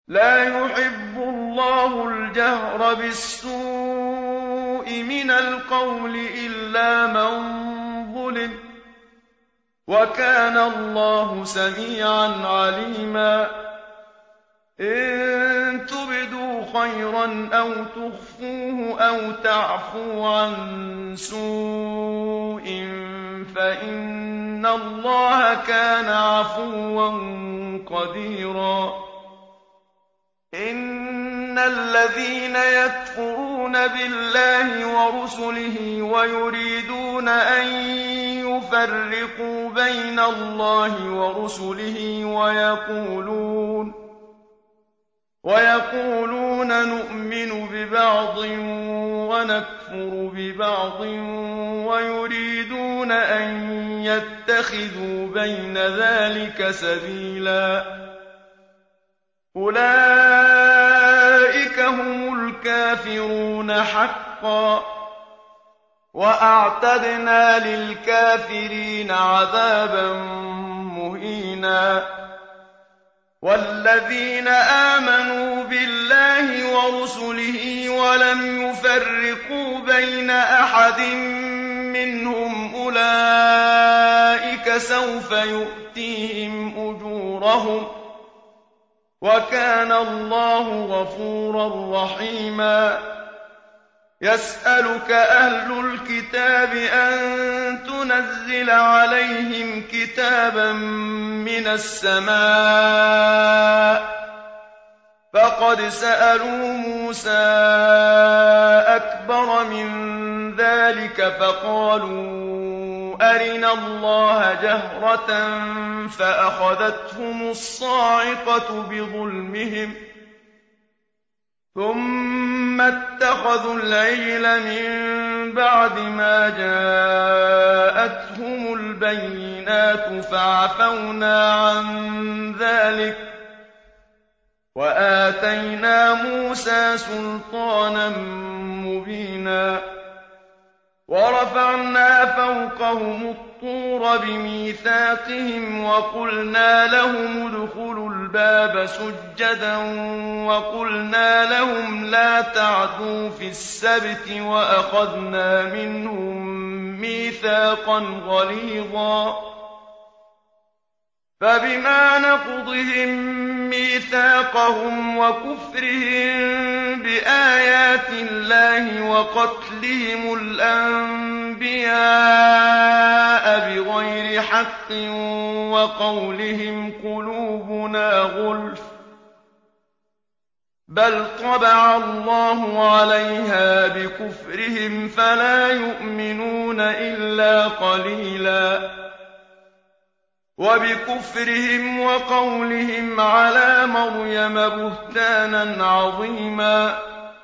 لَّا يُحِبُّ اللَّهُ الْجَهْرَ بِالسُّوءِ مِنَ الْقَوْلِ إِلَّا مَن ظُلِمَ ۚ وَكَانَ اللَّهُ سَمِيعًا عَلِيمًا إِن تُبْدُوا خَيْرًا أَوْ تُخْفُوهُ أَوْ تَعْفُوا عَن سُوءٍ فَإِنَّ اللَّهَ كَانَ عَفُوًّا قَدِيرًا إِنَّ الَّذِينَ يَكْفُرُونَ بِاللَّهِ وَرُسُلِهِ وَيُرِيدُونَ أَن يُفَرِّقُوا بَيْنَ اللَّهِ وَرُسُلِهِ وَيَقُولُونَ نُؤْمِنُ بِبَعْضٍ وَنَكْفُرُ بِبَعْضٍ وَيُرِيدُونَ أَن يَتَّخِذُوا بَيْنَ ذَٰلِكَ سَبِيلًا أُولَٰئِكَ هُمُ الْكَافِرُونَ حَقًّا ۚ وَأَعْتَدْنَا لِلْكَافِرِينَ عَذَابًا مُّهِينًا وَالَّذِينَ آمَنُوا بِاللَّهِ وَرُسُلِهِ وَلَمْ يُفَرِّقُوا بَيْنَ أَحَدٍ مِّنْهُمْ أُولَٰئِكَ سَوْفَ يُؤْتِيهِمْ أُجُورَهُمْ ۗ وَكَانَ اللَّهُ غَفُورًا رَّحِيمًا يَسْأَلُكَ أَهْلُ الْكِتَابِ أَن تُنَزِّلَ عَلَيْهِمْ كِتَابًا مِّنَ السَّمَاءِ ۚ فَقَدْ سَأَلُوا مُوسَىٰ أَكْبَرَ مِن ذَٰلِكَ فَقَالُوا أَرِنَا اللَّهَ جَهْرَةً فَأَخَذَتْهُمُ الصَّاعِقَةُ بِظُلْمِهِمْ ۚ ثُمَّ اتَّخَذُوا الْعِجْلَ مِن بَعْدِ مَا جَاءَتْهُمُ الْبَيِّنَاتُ فَعَفَوْنَا عَن ذَٰلِكَ ۚ وَآتَيْنَا مُوسَىٰ سُلْطَانًا مُّبِينًا وَرَفَعْنَا فَوْقَهُمُ الطُّورَ بِمِيثَاقِهِمْ وَقُلْنَا لَهُمُ ادْخُلُوا الْبَابَ سُجَّدًا وَقُلْنَا لَهُمْ لَا تَعْدُوا فِي السَّبْتِ وَأَخَذْنَا مِنْهُم مِّيثَاقًا غَلِيظًا فَبِمَا نَقْضِهِم مِّيثَاقَهُمْ وَكُفْرِهِم بِآيَاتِ اللَّهِ وَقَتْلِهِمُ الْأَنبِيَاءَ بِغَيْرِ حَقٍّ وَقَوْلِهِمْ قُلُوبُنَا غُلْفٌ ۚ بَلْ طَبَعَ اللَّهُ عَلَيْهَا بِكُفْرِهِمْ فَلَا يُؤْمِنُونَ إِلَّا قَلِيلًا وَبِكُفْرِهِمْ وَقَوْلِهِمْ عَلَىٰ مَرْيَمَ بُهْتَانًا عَظِيمًا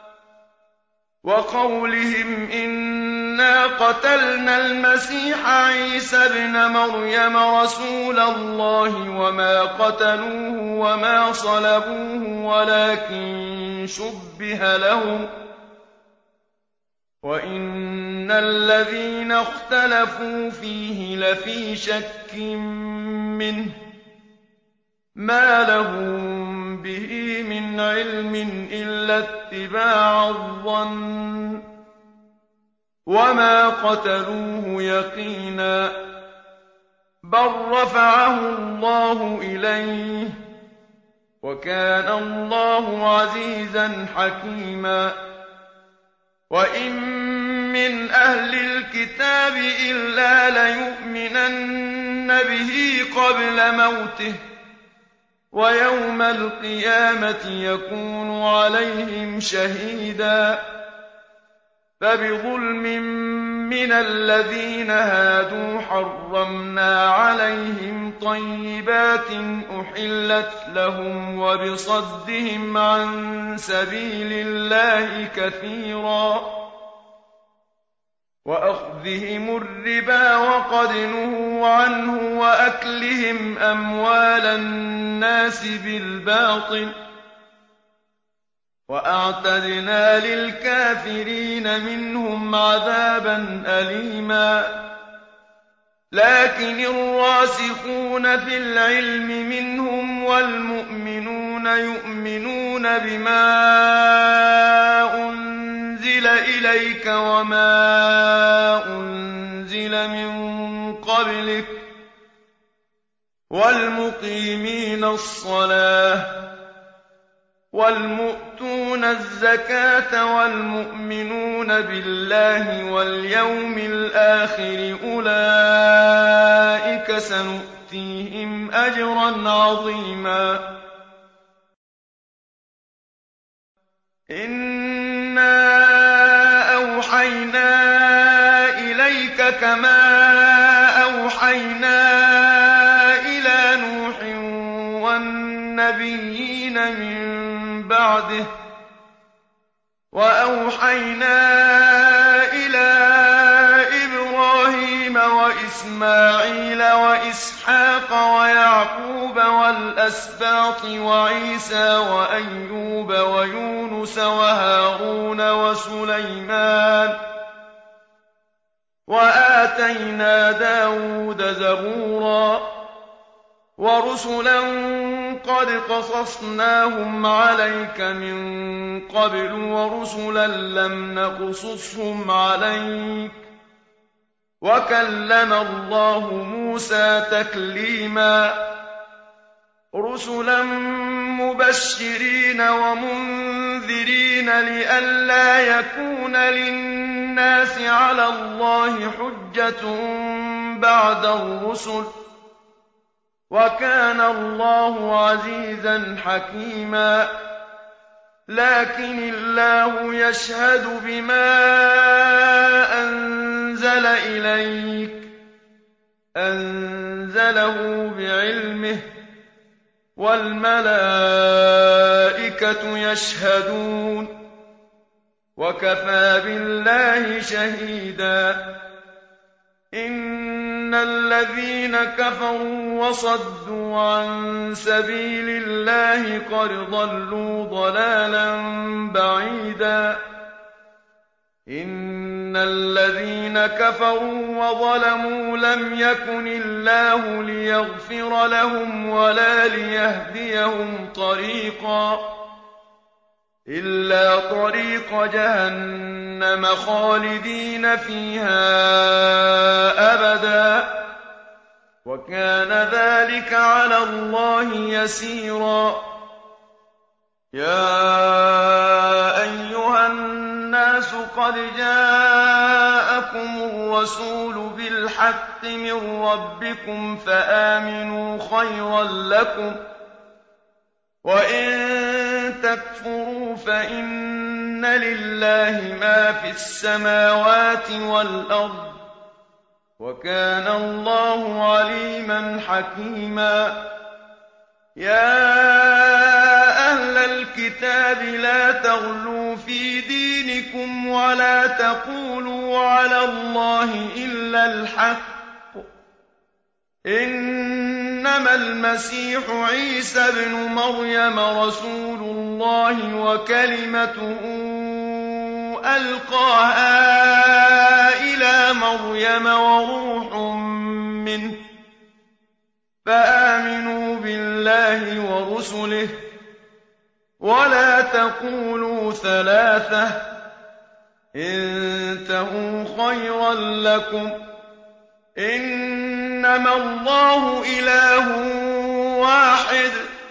وَقَوْلِهِمْ إِنَّا قَتَلْنَا الْمَسِيحَ عِيسَى ابْنَ مَرْيَمَ رَسُولَ اللَّهِ وَمَا قَتَلُوهُ وَمَا صَلَبُوهُ وَلَٰكِن شُبِّهَ لَهُمْ ۚ وَإِنَّ الَّذِينَ اخْتَلَفُوا فِيهِ لَفِي شَكٍّ مِّنْهُ ۚ مَا لَهُم بِهِ مِنْ عِلْمٍ إِلَّا اتِّبَاعَ الظَّنِّ ۚ وَمَا قَتَلُوهُ يَقِينًا بَل رَّفَعَهُ اللَّهُ إِلَيْهِ ۚ وَكَانَ اللَّهُ عَزِيزًا حَكِيمًا وَإِن مِّنْ أَهْلِ الْكِتَابِ إِلَّا لَيُؤْمِنَنَّ بِهِ قَبْلَ مَوْتِهِ ۖ وَيَوْمَ الْقِيَامَةِ يَكُونُ عَلَيْهِمْ شَهِيدًا فَبِظُلْمٍ مِّنَ الَّذِينَ هَادُوا حَرَّمْنَا عَلَيْهِمْ طَيِّبَاتٍ أُحِلَّتْ لَهُمْ وَبِصَدِّهِمْ عَن سَبِيلِ اللَّهِ كَثِيرًا وَأَخْذِهِمُ الرِّبَا وَقَدْ نُهُوا عَنْهُ وَأَكْلِهِمْ أَمْوَالَ النَّاسِ بِالْبَاطِلِ ۚ وَأَعْتَدْنَا لِلْكَافِرِينَ مِنْهُمْ عَذَابًا أَلِيمًا لَّكِنِ الرَّاسِخُونَ فِي الْعِلْمِ مِنْهُمْ وَالْمُؤْمِنُونَ والنبيون يؤمنون بما أنزل إليك وما أنزل من قبلك والمقيمين الصلاة والمؤتون الزكاة والمؤمنون بالله واليوم الآخر أولئك سنؤتيهم أجرا عظيما إنا أوحينا إليك كما أوحينا إلى نوح والنبيين من بعده وأوحينا إلى إبراهيم وإسماعيل وإسحاق ويعقوب والأسباط وعيسى وأيوب ويونس وهارون وسليمان وآتينا داود زبورا ورسلا قد قصصناهم عليك من قبل ورسلا لم نقصصهم عليك وكلم الله موسى تكليما رسلا مبشرين ومنذرين لئلا يكون للناس على الله حجة بعد الرسل وكان الله عزيزا حكيما لكن الله يشهد بما أنزل إليك أنزله بعلمه والملائكة يشهدون وكفى بالله شهيدا إن الذين كفروا وصدوا عن سبيل الله قد ضلوا ضلالا بعيدا إن الذين كفروا وظلموا لم يكن الله ليغفر لهم ولا ليهديهم طريقا إلا طريق جهنم خالدين فيها أبدا وكان ذلك على الله يسيرا يا أيها الناس قد جاءكم الرسول بالحق من ربكم فآمنوا خيرا لكم وإن تكفروا فإن لله ما في السماوات والأرض وكان الله عليما حكيما يا أهل الكتاب لا تغلوا في دينكم ولا تقولوا على الله إلا الحق إنما المسيح عيسى ابن مريم رسول الله وكلمته ألقاها إلى مريم وروح منه فآمنوا بالله ورسله ولا تقولوا ثلاثة انتهوا خيرا لكم إنما الله إله واحد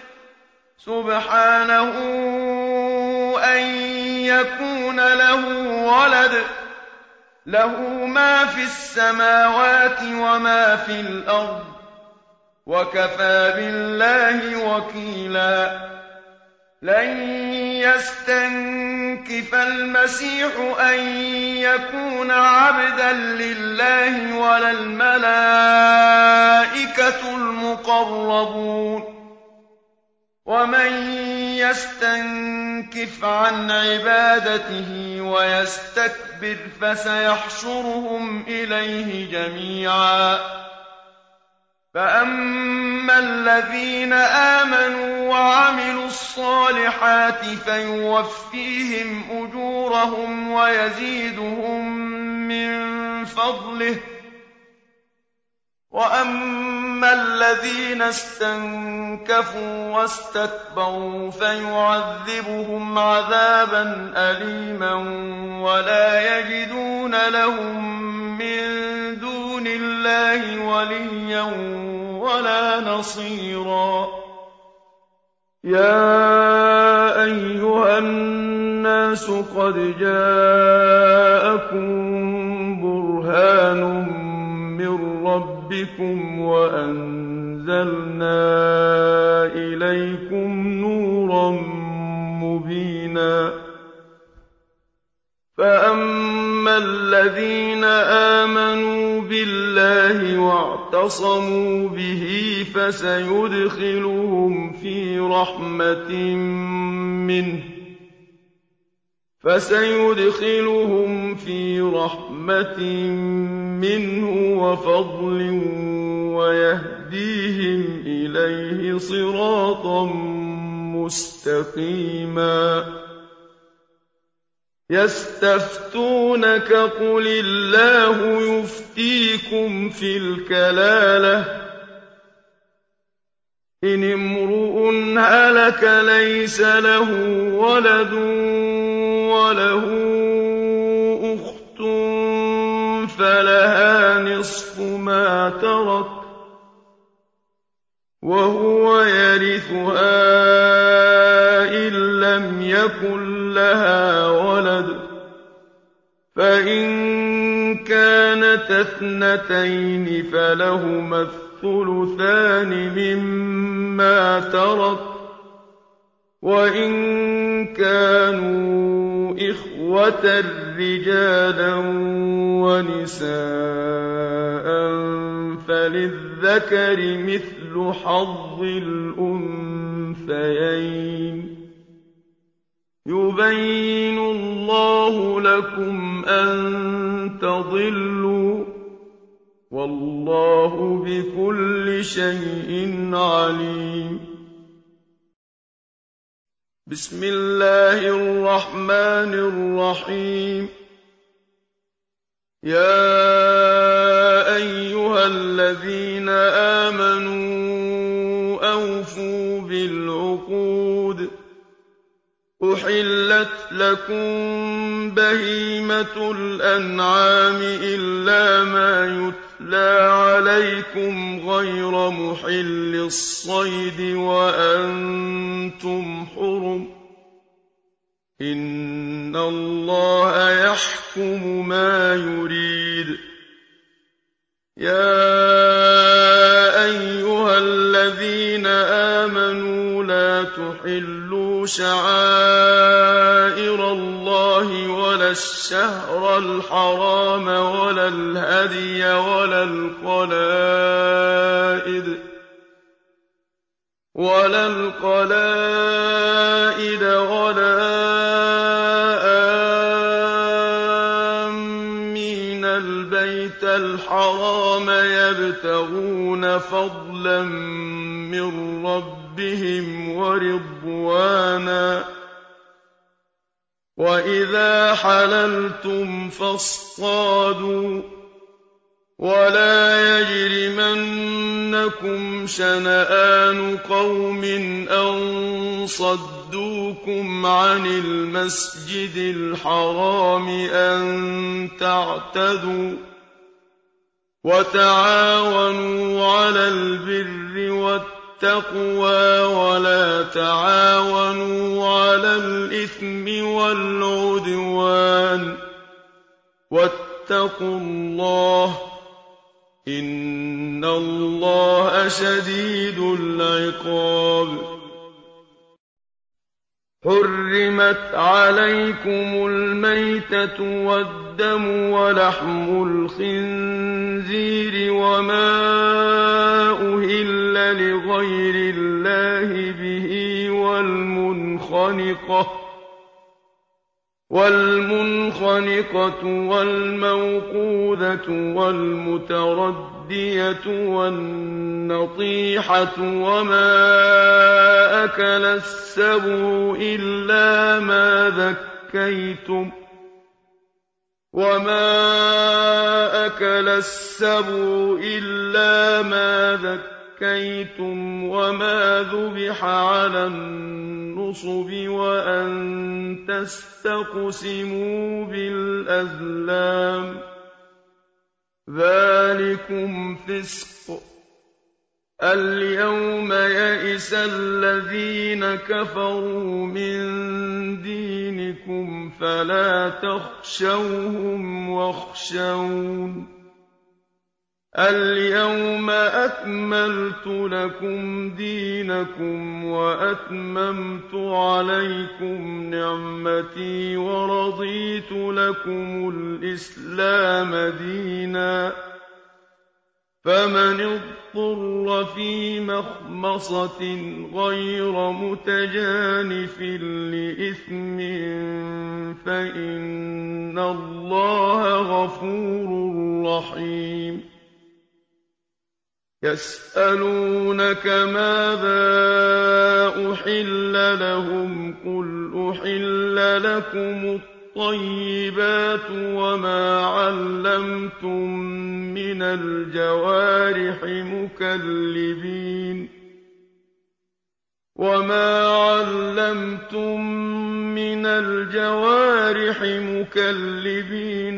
سبحانه أن يكون له ولد له ما في السماوات وما في الأرض وكفى بالله وكيلا لن يستنكف المسيح أن يكون عبدا لله ولا الملائكة المقربون ومن يستنكف عن عبادته ويستكبر فسيحشرهم إليه جميعا فأما الذين آمنوا وعملوا الصالحات فيوفيهم أجورهم ويزيدهم من فضله وَأَمَّا الَّذِينَ اسْتَنكَفُوا وَاسْتَكْبَرُوا فَيُعَذِّبُهُمْ عَذَابًا أَلِيمًا وَلَا يَجِدُونَ لَهُم مِّن دُونِ اللَّهِ وَلِيًّا وَلَا نَصِيرًا يَا أَيُّهَا النَّاسُ قَدْ جَاءَكُم بُرْهَانٌ مِّن رَّبِّكُمْ وَأَنزَلْنَا إِلَيْكُمْ نُورًا مُّبِينًا فَأَمَّا الَّذِينَ آمَنُوا بِاللَّهِ واعْتَصَمُوا بِهِ فَسَيُدْخِلُهُمْ فِي رَحْمَةٍ مِّنْهُ وَفَضْلٍ وَيَهْدِيهِمْ إِلَيْهِ صِرَاطًا مُّسْتَقِيمًا يَسْتَفْتُونَكَ قُلِ اللَّهُ يُفْتِيكُمْ فِي الْكَلَالَةِ إِنِ امْرُؤٌ هَلَكَ لَيْسَ لَهُ وَلَدٌ وَلَهُ أُخْتٌ فَلَهَا نِصْفُ مَا تَرَكَ وَهُوَ يَرِثُهَا إِن لَّمْ يَكُن لَّهَا وَلَدٌ ۚ فَإِن كَانَتَا اثْنَتَيْنِ فَلَهُمَا الثُّلُثَانِ مِمَّا تَرَكَ ۚ وَإِن كَانُوا إِخْوَةً رِّجَالًا وَنِسَاءً فَلِلذَّكَرِ مِثْلُ حَظِّ الْأُنثَيَيْنِ ۗ يُبَيِّنُ اللَّهُ لَكُمْ أَن تَضِلُّوا ۗ وَاللَّهُ بِكُلِّ شَيْءٍ عَلِيمٌ بسم الله الرحمن الرحيم يا أيها الذين آمنوا أوفوا بالعقود أحلت لكم بهيمة الأنعام إلا ما يتلى عليكم غير محل الصيد وأنتم حرم إن الله يحكم ما يريد يا أيها الذين آمنوا لا تحلوا شعائر الله ولا الشهر الحرام ولا الهدي ولا القلائد ولا آمين البيت الحرام يبتغون فضلا من ربهم ورضوانا وإذا حللتم فاصطادوا ولا يجرمنكم شنآن قوم أن صدوكم عن المسجد الحرام أن تعتدوا وتعاونوا على البر والتقوى ولا تعاونوا على الإثم والعدوان واتقوا الله إن الله شديد العقاب حرمت عليكم الميتة والدم ولحم الخنزير وما أهل لغير الله به والمنخنقة والموقوذة والمتردية والنطيحة وما أكل السبع إلا ما ذكيتم وَمَا أَكَلَ السَّبُعُ إِلَّا مَا ذَكَّيْتُمْ وَمَا ذُبِحَ عَلَى النُّصُبِ وَأَن تَسْتَقْسِمُوا بِالْأَزْلَامِ ۚ ذَٰلِكُمْ فِسْقٌ ۗ الْيَوْمَ يَئِسَ الَّذِينَ كَفَرُوا مِن دِينِكُمْ فَلَا تَخْشَوْهُمْ وَاخْشَوْنِ ۚ الْيَوْمَ أَكْمَلْتُ لَكُمْ دِينَكُمْ وَأَتْمَمْتُ عَلَيْكُمْ نِعْمَتِي وَرَضِيتُ لَكُمُ الْإِسْلَامَ دِينًا ۚ فَمَنِ اضْطُرَّ فِي مَخْمَصَةٍ غَيْرَ مُتَجَانِفٍ لِّإِثْمٍ فَإِنَّ اللَّهَ غَفُورٌ رَّحِيمٌ يَسْأَلُونَكَ مَاذَا أُحِلَّ لَهُمْ ۖ قُلْ أُحِلَّ لَكُمُ الطَّيِّبَاتُ وَمَا عَلَّمْتُم مِّنَ الْجَوَارِحِ مُكَلِّبِينَ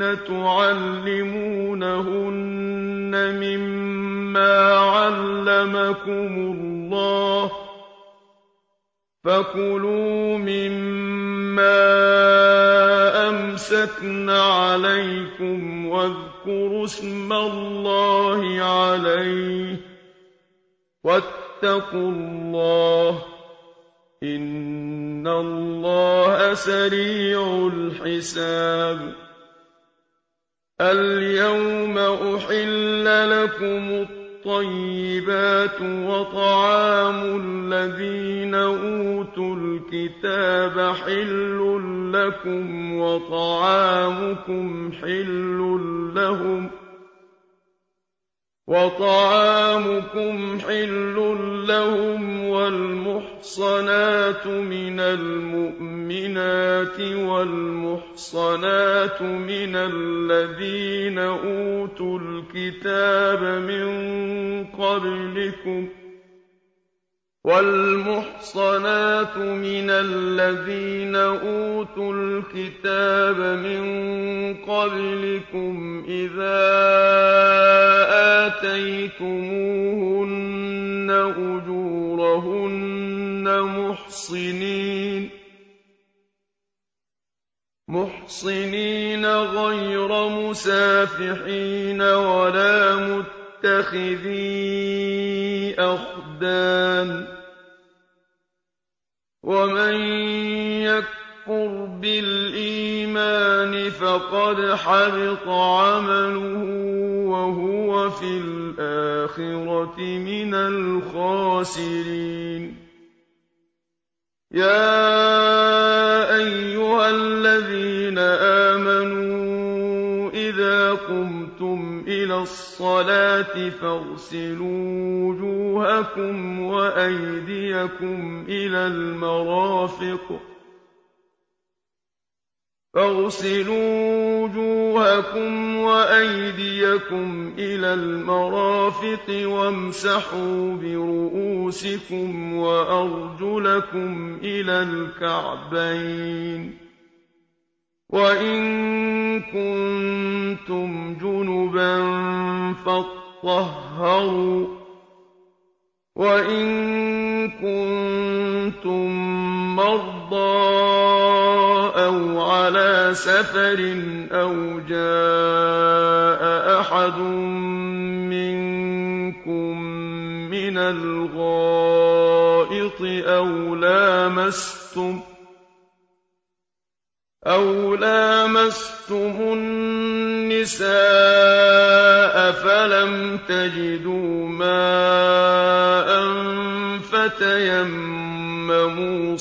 تُعَلِّمُونَهُنَّ مِمَّا عَلَّمَكُمُ اللَّهُ ۖ فَكُلُوا مِمَّا أَمْسَكْنَ عَلَيْكُمْ وَاذْكُرُوا اسْمَ اللَّهِ عَلَيْهِ ۖ وَاتَّقُوا اللَّهَ ۚ إِنَّ اللَّهَ سَرِيعُ الْحِسَابِ الْيَوْمَ أُحِلَّ لَكُمُ الطَّيِّبَاتُ وَطَعَامُ الَّذِينَ أُوتُوا الْكِتَابَ حِلٌّ لَّكُمْ وَطَعَامُكُمْ حِلٌّ لَّهُمْ وَالْمُحْصَنَاتُ مِنَ الْمُؤْمِنَاتِ وَالْمُحْصَنَاتُ مِنَ الَّذِينَ أُوتُوا الْكِتَابَ مِن قَبْلِكُمْ إِذَا آتَيْتُمُوهُنَّ أُجُورَهُنَّ مُحْصِنِينَ غَيْرَ مُسَافِحِينَ وَلَا مُتَّخِذِي أَخْدَانٍ ۗ وَمَن يَكْفُرْ بِالْإِيمَانِ فَقَدْ حَبِطَ عَمَلُهُ وَهُوَ فِي الْآخِرَةِ مِنَ الْخَاسِرِينَ يَا أَيُّهَا الَّذِينَ آمَنُوا إِذَا قُمْتُمْ إِلَى الصَّلَاةِ فَاغْسِلُوا وُجُوهَكُمْ وَأَيْدِيَكُمْ إِلَى الْمَرَافِقِ وَامْسَحُوا بِرُءُوسِكُمْ وَأَرْجُلَكُمْ إِلَى الْكَعْبَيْنِ ۚ وَإِن كُنتُمْ جُنُبًا فَاطَّهَّرُوا ۚ وَإِن كُنتُم مَّرْضَىٰ أَوْ عَلَىٰ سَفَرٍ أَوْ جَاءَ أَحَدٌ مِّنكُم مِّنَ الْغَائِطِ أَوْ لَامَسْتُمُ النِّسَاءَ فَلَمْ تَجِدُوا مَاءً فَتَيَمَّمُوا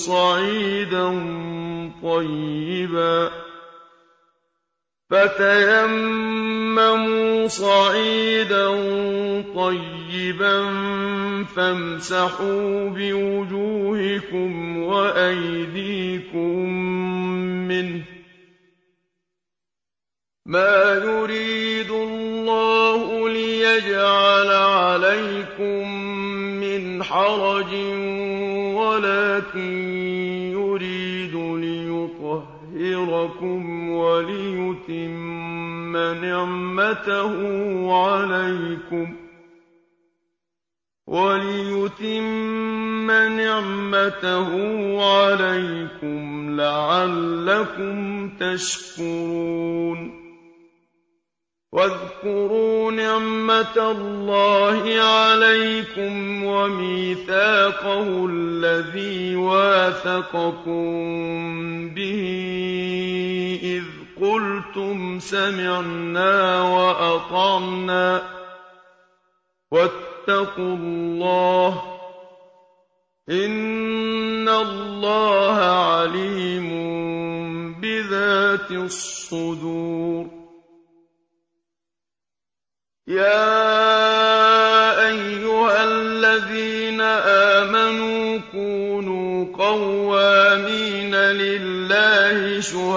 صَعِيدًا طَيِّبًا فَامْسَحُوا بِوُجُوهِكُمْ وَأَيْدِيكُم مِّنْهُ ۚ مَا يُرِيدُ اللَّهُ لِيَجْعَلَ عَلَيْكُم مِّنْ حَرَجٍ وَلَٰكِن يُرِيدُ لِيُطَهِّرَكُمْ وَلِيُتِمَّ نِعْمَتَهُ عَلَيْكُمْ لَعَلَّكُمْ تَشْكُرُونَ وَاذْكُرُوا نِعْمَةَ اللَّهِ عَلَيْكُمْ وَمِيثَاقَهُ الَّذِي وَاثَقَكُم بِهِ إِذْ قُلْتُمْ سَمِعْنَا وَأَطَعْنَا ۖ وَاتَّقُوا اللَّهَ ۚ إِنَّ اللَّهَ عَلِيمٌ بِذَاتِ الصُّدُورِ يَا أَيُّهَا الَّذِينَ آمَنُوا كُونُوا قَوَّامِينَ لِلَّهِ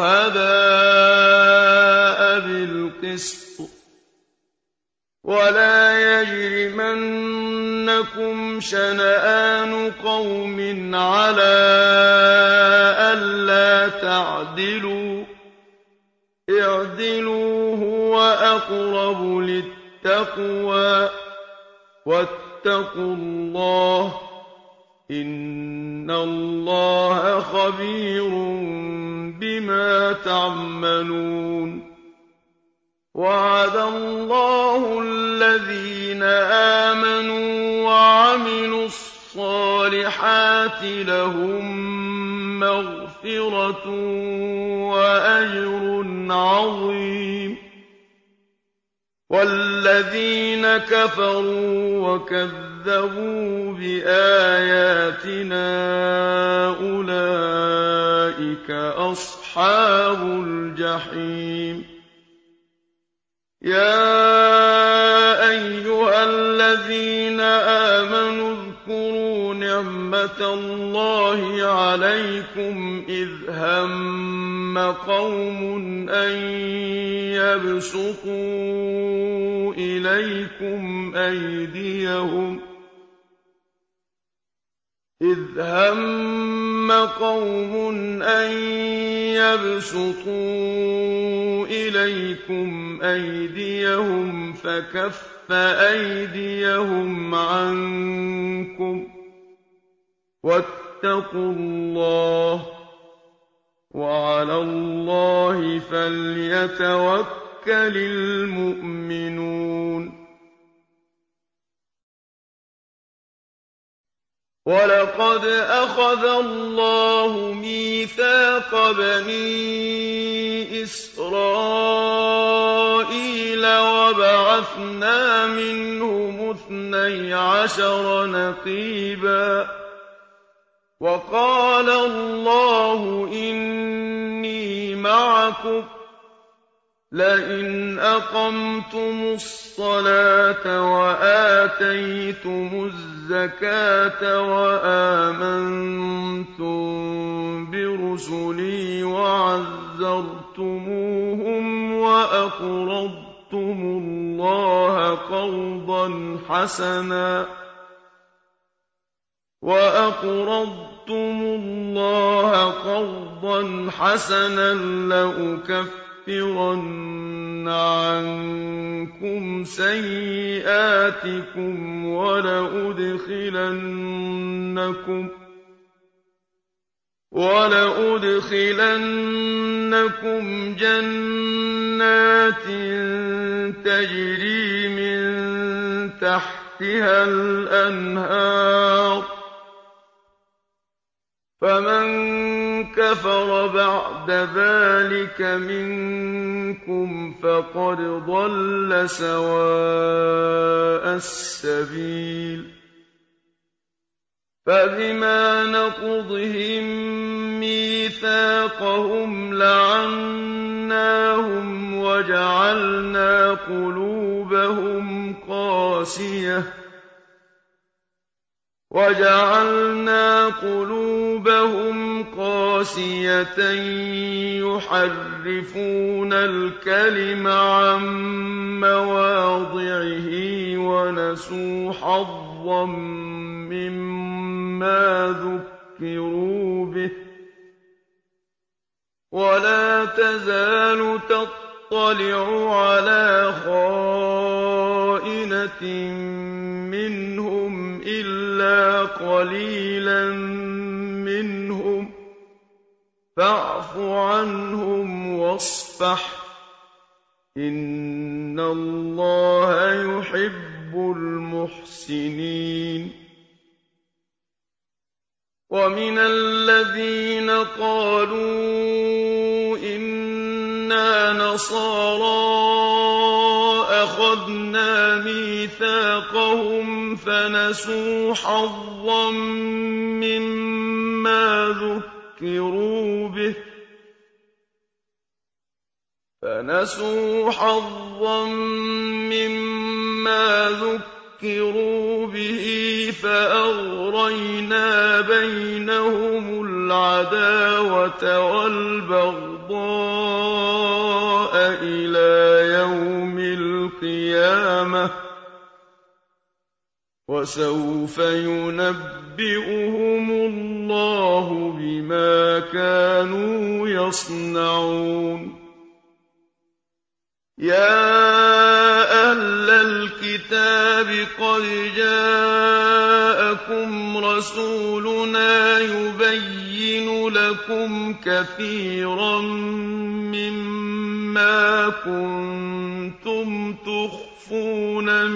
شُهَدَاءَ بِالْقِسْطِ ۖ وَلَا يَجْرِمَنَّكُمْ شَنَآنُ قَوْمٍ عَلَىٰ أَلَّا تَعْدِلُوا ۚ اعْدِلُوا هُوَ أَقْرَبُ لِلتَّقْوَىٰ ۖ وَاتَّقُوا اللَّهَ ۚ إِنَّ اللَّهَ خَبِيرٌ بِمَا تَعْمَلُونَ وَعَدَ اللَّهُ الَّذِينَ آمَنُوا وَعَمِلُوا الصَّالِحَاتِ لَهُم مَّغْفِرَةٌ وَأَجْرٌ عَظِيمٌ وَالَّذِينَ كَفَرُوا وَكَذَّبُوا بِآيَاتِنَا أُولَٰئِكَ أَصْحَابُ الْجَحِيمِ يَا أَيُّهَا الَّذِينَ آمَنُوا اذْكُرُوا نِعْمَةَ اللَّهِ عَلَيْكُمْ إِذْ هَمَّ قَوْمٌ أَن يَبْسُطُوا إِلَيْكُمْ أَيْدِيَهُمْ فَكَفَّ أَيْدِيَهُمْ عَنكُمْ ۖ وَاتَّقُوا اللَّهَ ۚ وَعَلَى اللَّهِ فَلْيَتَوَكَّلِ الْمُؤْمِنُونَ وَلَقَدْ أَخَذَ اللَّهُ مِيثَاقَ بَنِي إِسْرَائِيلَ وَبَعَثْنَا مِنْهُمُ 12 نَقِيبًا ۖ وَقَالَ اللَّهُ إِنِّي مَعَكُمْ ۖ لَئِنْ أَقَمْتُمُ الصَّلَاةَ وَآتَيْتُمُ الزَّكَاةَ وَآمَنتُم بِرُسُلِي وَعَزَّرْتُمُوهُمْ وَأَقْرَضْتُمُ اللَّهَ قَرْضًا حَسَنًا لَّأُكَفِّرَنَّ عَنكُمْ سَيِّئَاتِكُمْ وَلَأُدْخِلَنَّكُمْ جَنَّاتٍ تَجْرِي مِن تَحْتِهَا الْأَنْهَارُ ۚ فَمَن كَفَرَ بَعْدَ ذَٰلِكَ مِنكُمْ فَقَدْ ضَلَّ سَوَاءَ السَّبِيلِ فَبِمَا نَقْضِهِم مِّيثَاقَهُمْ لَعَنَّاهُمْ وَجَعَلْنَا قُلُوبَهُمْ قَاسِيَةً وَجَعَلْنَا قُلُوبَهُمْ قَاسِيَةً يُحَرِّفُونَ الْكَلِمَ عَن مَّوَاضِعِهِ وَنَسُوا حَظًّا مِّمَّا ذُكِّرُوا بِهِ ۚ وَلَا تَزَالُ تَطَّلِعُ عَلَىٰ خَائِنَةٍ مِّنْهُمْ إِلَّا قَلِيلًا مِّنْهُمْ ۖ فَاعْفُ عَنْهُمْ وَاصْفَحْ ۚ إِنَّ اللَّهَ يُحِبُّ الْمُحْسِنِينَ. وَمِنَ الَّذِينَ قَالُوا إِنَّا نَصَارَىٰ أَخَذْنَا مِيثَاقَهُمْ فَنَسُوا حَظًّا مِّمَّا ذُكِّرُوا بِهِ فَأَغْرَيْنَا بَيْنَهُمُ الْعَدَاوَةَ وَالْبَغْضَاءَ إِلَىٰ يَوْمِ الْقِيَامَةِ ۚ وَسَوْفَ يُنَبِّئُهُمُ اللَّهُ بِمَا كَانُوا يَصْنَعُونَ. يَا أَهْلَ الْكِتَابِ قَدْ جَاءَكُمْ رَسُولُنَا يُبَيِّنُ لَكُمْ كَثِيرًا مِّمَّا كُنتُمْ تُخْفُونَ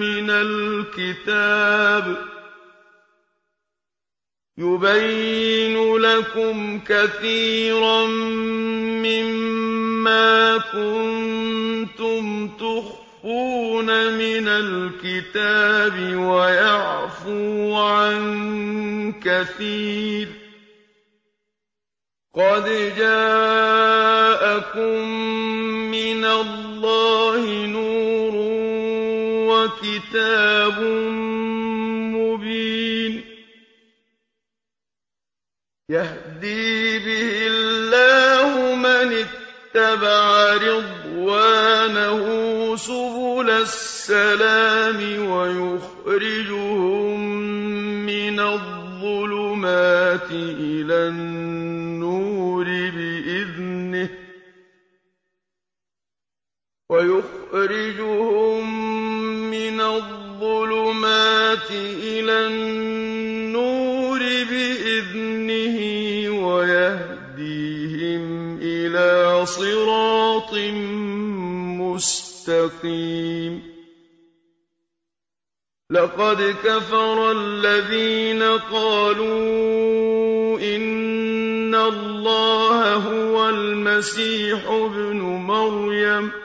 مِنَ الْكِتَابِ وَيَعْفُو عَن كَثِيرٍ ۚ قَدْ جَاءَكُم مِّنَ اللَّهِ نُورٌ وَكِتَابٌ مُّبِينٌ يَهْدِي بِهِ اللَّهُ مَنِ اتَّبَعَ رِضْوَانَهُ سُبُلَ السَّلَامِ وَيُخْرِجُهُم مِّنَ الظُّلُمَاتِ إِلَى النُّورِ بِإِذْنِهِ وَيَهْدِيهِمْ إِلَىٰ صِرَاطٍ مُّسْتَقِيمٍ. لَقَدْ كَفَرَ الَّذِينَ قَالُوا إِنَّ اللَّهَ هُوَ الْمَسِيحُ ابْنُ مَرْيَمَ ۚ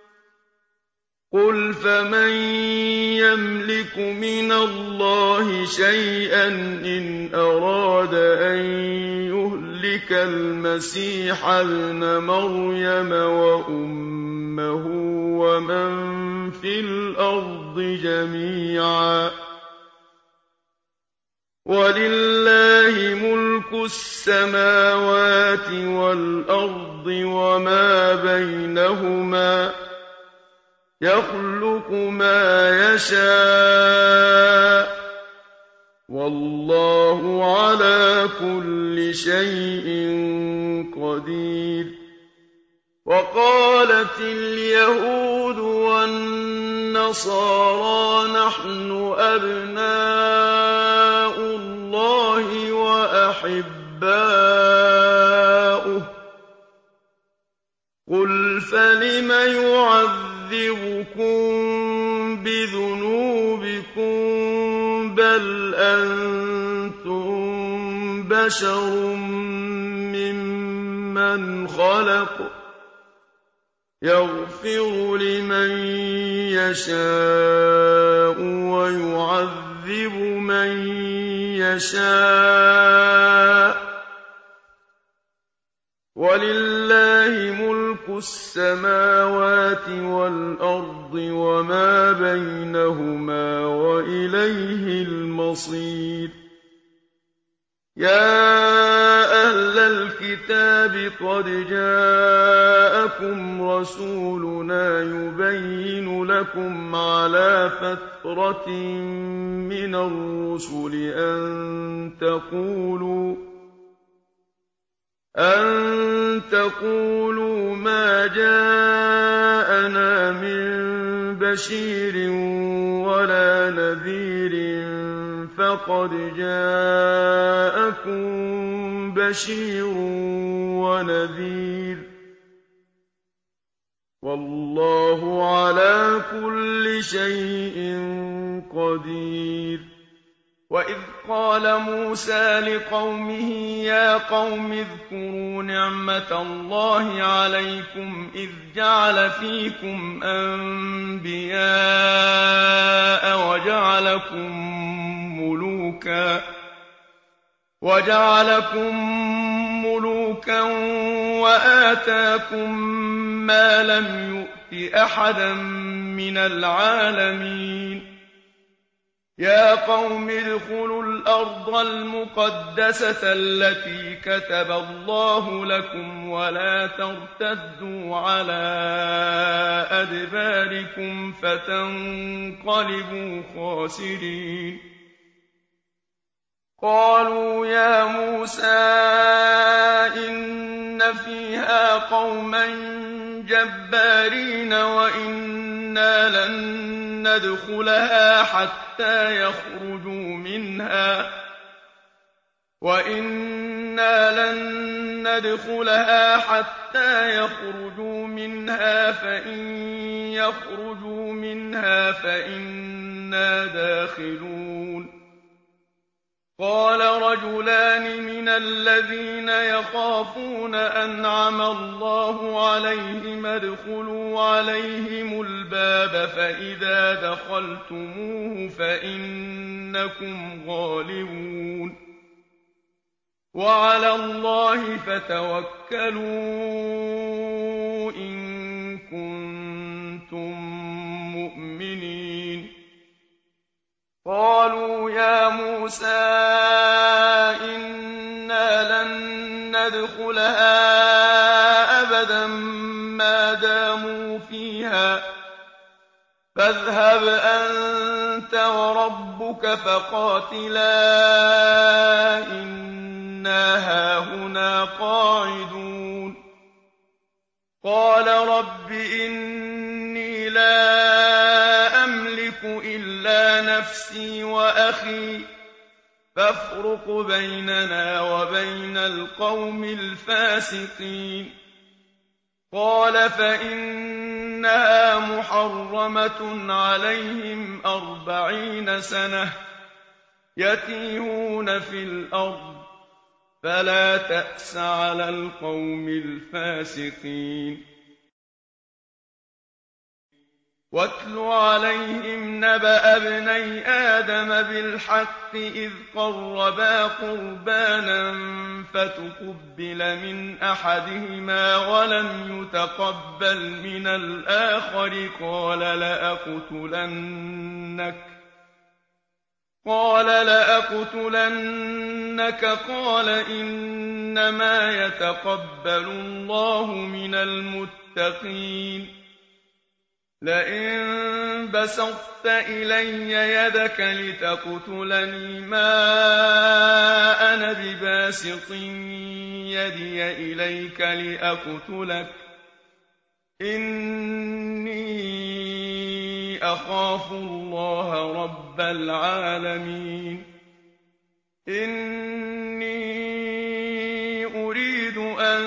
قُلْ فَمَن يَمْلِكُ مِنَ اللَّهِ شَيْئًا إِنْ أَرَادَ أَن يُهْلِكَ الْمَسِيحَ ابْنَ مَرْيَمَ وَأُمَّهُ وَمَن فِي الْأَرْضِ جَمِيعًا ۗ وَلِلَّهِ مُلْكُ السَّمَاوَاتِ وَالْأَرْضِ وَمَا بَيْنَهُمَا ۚ يَخْلُقُ مَا يَشَاءُ ۚ وَاللَّهُ عَلَىٰ كُلِّ شَيْءٍ قَدِيرٌ. وَقَالَتِ الْيَهُودُ وَالنَّصَارَىٰ نَحْنُ أَبْنَاءُ اللَّهِ وَأَحِبَّاؤُهُ ۚ قُلْ فَلِمَ يُعَذِّبُكُم بِذُنُوبِكُم ۖ بَلْ أَنتُم بَشَرٌ مِّمَّنْ خَلَقَ ۚ يَغْفِرُ لِمَن يَشَاءُ وَيُعَذِّبُ مَن يَشَاءُ ۚ وَلِلَّهِ مُلْكُ السَّمَاوَاتِ وَالْأَرْضِ وَمَا بَيْنَهُمَا ۖ وَإِلَيْهِ الْمَصِيرُ. يَا أَهْلَ الْكِتَابِ قَدْ جَاءَكُمْ رَسُولُنَا يُبَيِّنُ لَكُمْ عَلَىٰ فَتْرَةٍ مِّنَ الرُّسُلِ أَن تَقُولُوا مَا جَاءَنَا مِن بَشِيرٍ وَلَا نَذِيرٍ فَقَدْ جَاءَكُم بَشِيرٌ وَنَذِيرٌ ۗ وَاللَّهُ عَلَىٰ كُلِّ شَيْءٍ قَدِيرٌ وَإِذْ قَالَ مُوسَىٰ لِقَوْمِهِ يَا قَوْمِ اذْكُرُوا نِعْمَةَ اللَّهِ عَلَيْكُمْ إِذْ جَعَلَ فِيكُمْ أَنبِيَاءَ وَجَعَلَكُم مُّلُوكًا وَآتَاكُم مَّا لَمْ يُؤْتِ أَحَدًا مِّنَ الْعَالَمِينَ يَا قَوْمِ ادْخُلُوا الْأَرْضَ الْمُقَدَّسَةَ الَّتِي كَتَبَ اللَّهُ لَكُمْ وَلَا تَرْتَدُّوا عَلَىٰ أَدْبَارِكُمْ فَتَنقَلِبُوا خَاسِرِينَ قَالُوا يَا مُوسَىٰ إِنَّ فِيهَا قَوْمًا جَبَّارِينَ وَإِنَّا لَن نَّدْخُلَهَا حَتَّىٰ يَخْرُجُوا مِنْهَا فَإِن يَخْرُجُوا مِنْهَا فَإِنَّا دَاخِلُونَ قَالَ رَجُلَانِ مِنَ الَّذِينَ يَخَافُونَ أَنْعَمَ اللَّهُ عَلَيْهِمْ ادْخُلُوا عَلَيْهِمُ الْبَابَ فَإِذَا دَخَلْتُمُوهُ فَإِنَّكُمْ غَالِبُونَ وَعَلَى اللَّهِ فَتَوَكَّلُوا إِن كُنتُم مُّؤْمِنِينَ قَالُوا يَا مُوسَىٰ إِنَّا لَن نَّدْخُلَهَا أَبَدًا مَّا دَامُوا فِيهَا فَاذْهَبْ أَنتَ وَرَبُّكَ فَقَاتِلَا إِنَّا هَاهُنَا قَاعِدُونَ قَالَ رَبِّ إِنِّي لَا أَمْلِكُ إِلَّا نَفْسِي وَأَخِي فَافْرُقْ بَيْنَنَا وَبَيْنَ الْقَوْمِ الْفَاسِقِينَ قَالَ فَإِنَّهَا مُحَرَّمَةٌ عَلَيْهِمْ 40 سَنَةً يَتِيهُونَ فِي الْأَرْضِ فَلَا تَأْسَ عَلَى الْقَوْمِ الْفَاسِقِينَ وَاتْلُ عَلَيْهِمْ نَبَأَ ابْنَيْ آدَمَ بِالْحَقِّ إِذْ قَرَّبَا قُرْبَانًا فَتُقُبِّلَ مِنْ أَحَدِهِمَا وَلَمْ يُتَقَبَّلْ مِنَ الْآخَرِ قَالَ لَأَقْتُلَنَّكَ قَالَ إِنَّمَا يَتَقَبَّلُ اللَّهُ مِنَ الْمُتَّقِينَ لَئِن بَسَطتَ إِلَيَّ يَدَكَ لِتَقْتُلَنِي مَا أَنَا بِبَاسِطٍ يَدِيَ إِلَيْكَ لِأَقْتُلَكَ إِنِّي أَخَافُ اللَّهَ رَبَّ الْعَالَمِينَ إِنِّي أُرِيدُ أَن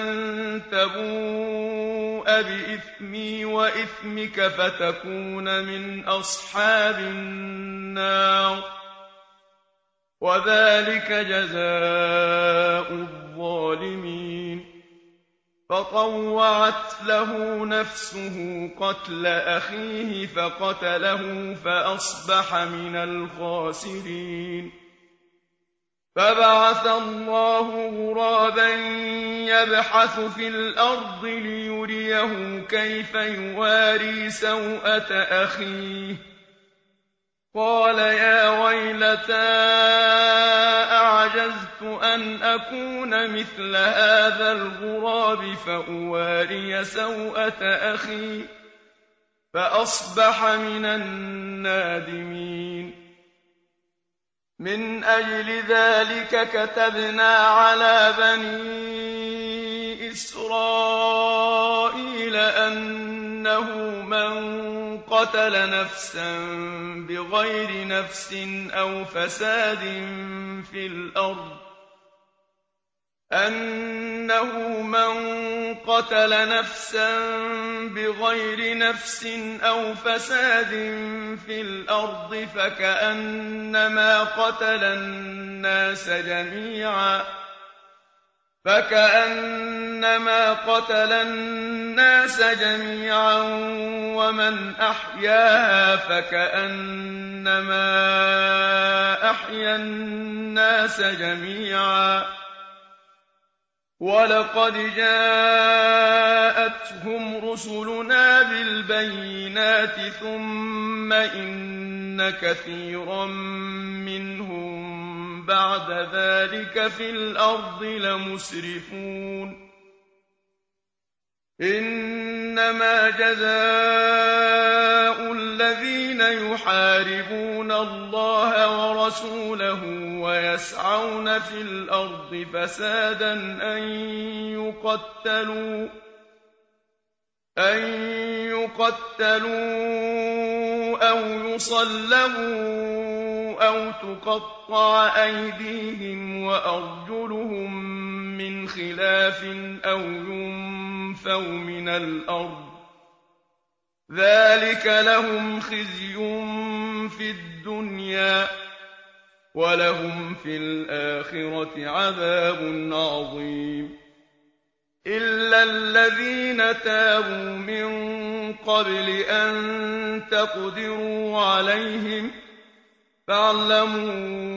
تَبُوءَ بِإِثْمِي وَإِثْمِكَ فَتَكُونَ مِنْ أَصْحَابِ النَّارِ وَذَٰلِكَ جَزَاءُ الظَّالِمِينَ فَطَوَّعَتْ لَهُ نَفْسُهُ قَتْلَ أَخِيهِ فَقَتَلَهُ فَأَصْبَحَ مِنَ الْخَاسِرِينَ فَبَعَثَ اللَّهُ غُرَابًا يَبْحَثُ فِي الْأَرْضِ لِيُرِيَهُ كَيْفَ يُوَارِي سَوْءَةَ أَخِيهِ قَالَ يَا وَيْلَتَا أَعَجَزْتُ أَنْ أَكُونَ مِثْلَ هَٰذَا الْغُرَابِ فَأُوَارِيَ سَوْءَةَ أَخِي فَأَصْبَحَ مِنَ النَّادِمِينَ مِنْ أَجْلِ ذَٰلِكَ كَتَبْنَا عَلَىٰ بَنِي إِسْرَائِيلَ أَنَّهُ مَن قَتَلَ نَفْسًا بِغَيْرِ نَفْسٍ أَوْ فَسَادٍ فِي الْأَرْضِ فَكَأَنَّمَا قَتَلَ النَّاسَ جَمِيعًا وَمَنْ أَحْيَاهَا فَكَأَنَّمَا أَحْيَا النَّاسَ جَمِيعًا ۚ وَلَقَدْ جَاءَتْهُمْ رُسُلُنَا بِالْبَيِّنَاتِ ثُمَّ إِنَّ كَثِيرًا مِّنْهُم بَعْدَ ذَٰلِكَ فِي الْأَرْضِ لَمُسْرِفُونَ إِنَّمَا جَزَاءُ الَّذِينَ يُحَارِبُونَ اللَّهَ وَرَسُولَهُ وَيَسْعَوْنَ فِي الْأَرْضِ فَسَادًا أَن يُقَتَّلُوا أَوْ يُصَلَّبُوا أَوْ تُقَطَّعَ أَيْدِيهِمْ وَأَرْجُلُهُم مِّنْ خِلَافٍ أَوْ يُنفَوْا مِنَ الْأَرْضِ ۚ ذَٰلِكَ لَهُمْ خِزْيٌ فِي الدُّنْيَا ۖ وَلَهُمْ فِي الْآخِرَةِ عَذَابٌ عَظِيمٌ إِلَّا الَّذِينَ تَابُوا مِن قَبْلِ أَن تَقْدِرُوا عَلَيْهِمْ فَاعْلَمُوا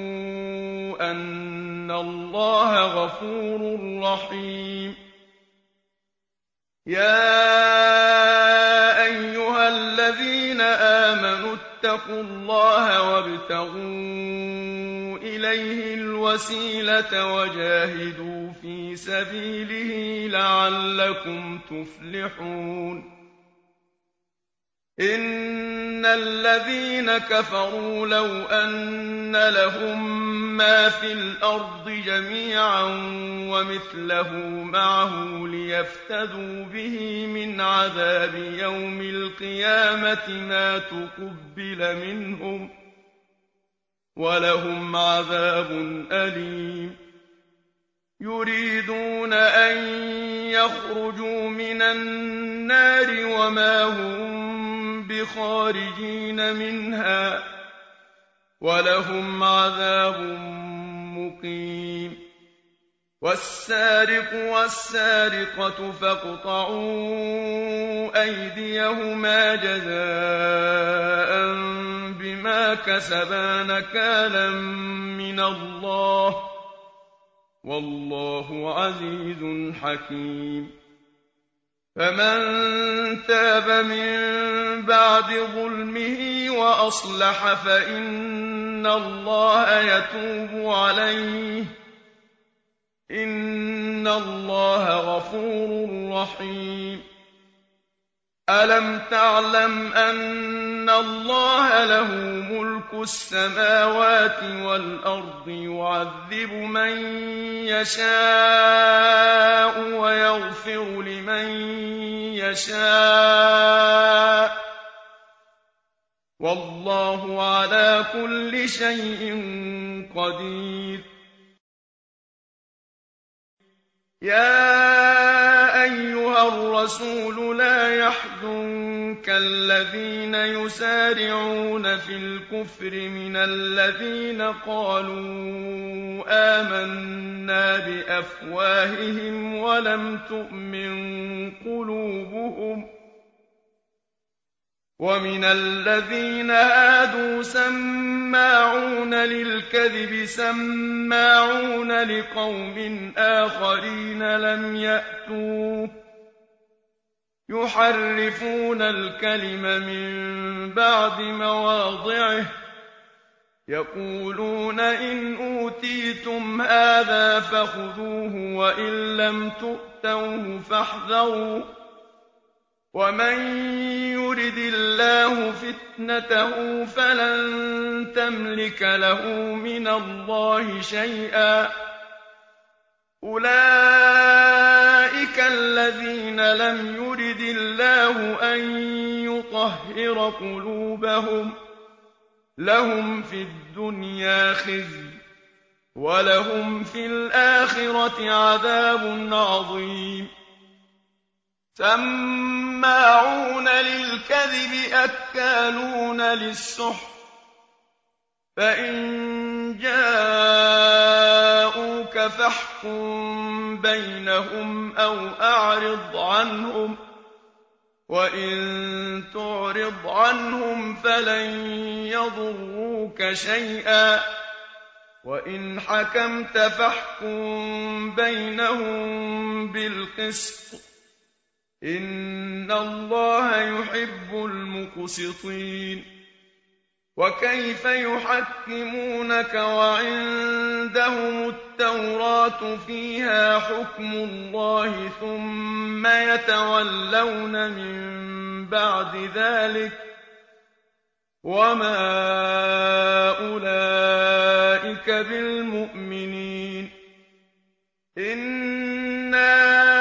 أَنَّ اللَّهَ غَفُورٌ رَّحِيمٌ يَا أَيُّهَا الَّذِينَ آمَنُوا اتَّقُوا اللَّهَ وَابْتَغُوا إِلَيْهِ الْوَسِيلَةَ وَجَاهِدُوا فِي سَبِيلِهِ لَعَلَّكُمْ تُفْلِحُونَ إِنَّ الَّذِينَ كَفَرُوا لَوْ أَنَّ لَهُم مَّا فِي الْأَرْضِ جَمِيعًا وَمِثْلَهُ مَعَهُ لِيَفْتَدُوا بِهِ مِنْ عَذَابِ يَوْمِ الْقِيَامَةِ مَا تُقُبِّلَ مِنْهُمْ ۖ وَلَهُمْ عَذَابٌ أَلِيمٌ يُرِيدُونَ أَن يَخْرُجُوا مِنَ النَّارِ وَمَا هُم بِخَارِجِينَ مِنْهَا ۖ وَلَهُمْ عَذَابٌ مُّقِيمٌ وَالسَّارِقُ وَالسَّارِقَةُ فَاقْطَعُوا أَيْدِيَهُمَا جَزَاءً بِمَا كَسَبَا نَكَالًا مِّنَ اللَّهِ ۗ وَاللَّهُ عَزِيزٌ حَكِيمٌ فَمَن تَابَ مِن بَعْدِ ظُلْمِهِ وَأَصْلَحَ فَإِنَّ اللَّهَ يَتُوبُ عَلَيْهِ ۗ إِنَّ اللَّهَ غَفُورٌ رَّحِيمٌ أَلَمْ تَعْلَمْ أَنَّ اللَّهَ لَهُ مُلْكُ السَّمَاوَاتِ وَالْأَرْضِ يُعَذِّبُ مَن يَشَاءُ وَيَغْفِرُ لِمَن يَشَاءُ ۗ وَاللَّهُ عَلَىٰ كُلِّ شَيْءٍ قَدِيرٌ يَا أَيُّهَا الرَّسُولُ لَا يَحْزُنكَ الَّذِينَ يُسَارِعُونَ فِي الْكُفْرِ مِنَ الَّذِينَ قَالُوا آمَنَّا بِأَفْوَاهِهِمْ وَلَمْ تُؤْمِن قُلُوبُهُمْ ۛ وَمِنَ الَّذِينَ هَادُوا سَمَّاعُونَ لِلْكَذِبِ سَمَّاعُونَ لِقَوْمٍ آخَرِينَ لَمْ يَأْتُوكَ ۖ يُحَرِّفُونَ الْكَلِمَ مِن بَعْدِ مَوَاضِعِهِ ۖ يقولون إن أوتيتم هذا فخذوه وإن لم تؤتوه فاحذروا ومن يرد الله فتنته فلن تملك له من الله شيئا أولئك الذين لم يرد الله أن يطهر قلوبهم لهم في الدنيا خزي ولهم في الآخرة عذاب عظيم سماعون للكذب أكالون للسحت فإن جاءوك فاحكم بينهم أو أعرض عنهم وإن تعرض عنهم فلن يضروك شيئا وإن حكمت فاحكم بينهم بالقسط إن الله يحب المقسطين وكيف يحكمونك وعندهم التوراة فيها حكم الله ثم يتولون من بعد ذلك وما أولئك بالمؤمنين إنا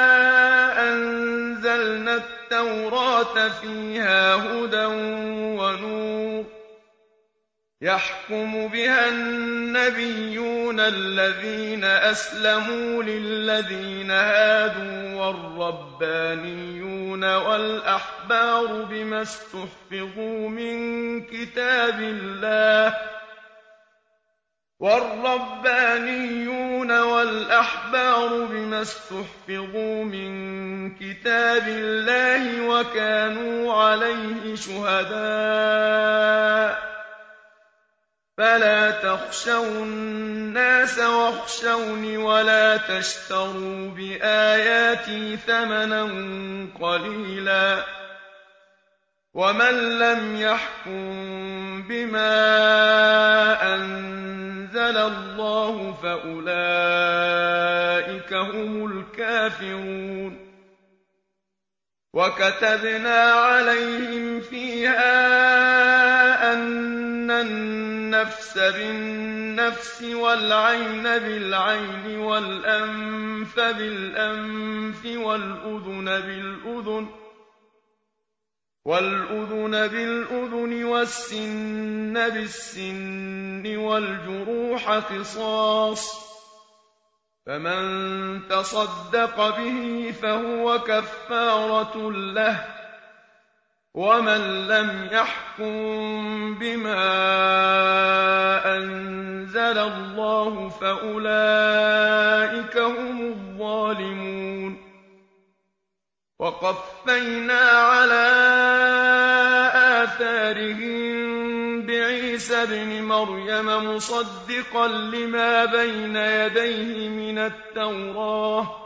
أنزلنا التوراة فيها هدى ونور يحكم بها النبيون الذين أسلموا للذين هادوا والربانيون والأحبار بما استحفظوا من كتاب الله وكانوا عليه شهداء فلا تخشوا الناس واخشوني ولا تشتروا بآياتي ثمنا قليلا ومن لم يحكم بما أنزل الله فأولئك هم الكافرون وكتبنا عليهم فيها أن النفس بالنفس والعين بالعين والأنف بالأنف والأذن بالأذن والسن بالسن والجروح قصاص فمن تصدق به فهو كفارة له ومن لم يحكم بما أنزل الله فأولئك هم الظالمون وقفينا على آثارهم بعيسى ابن مريم مصدقا لما بين يديه من التوراة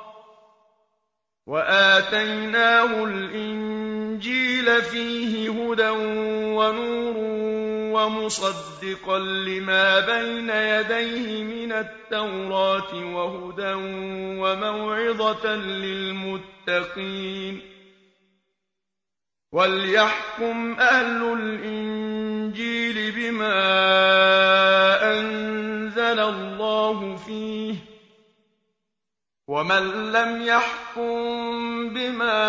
وآتيناه الإنجيل فيه هدى ونور ومصدقا لما بين يديه من التوراة وهدى وموعظة للمتقين وليحكم أهل الإنجيل بما أنزل الله فيه ومن لم يحكم بما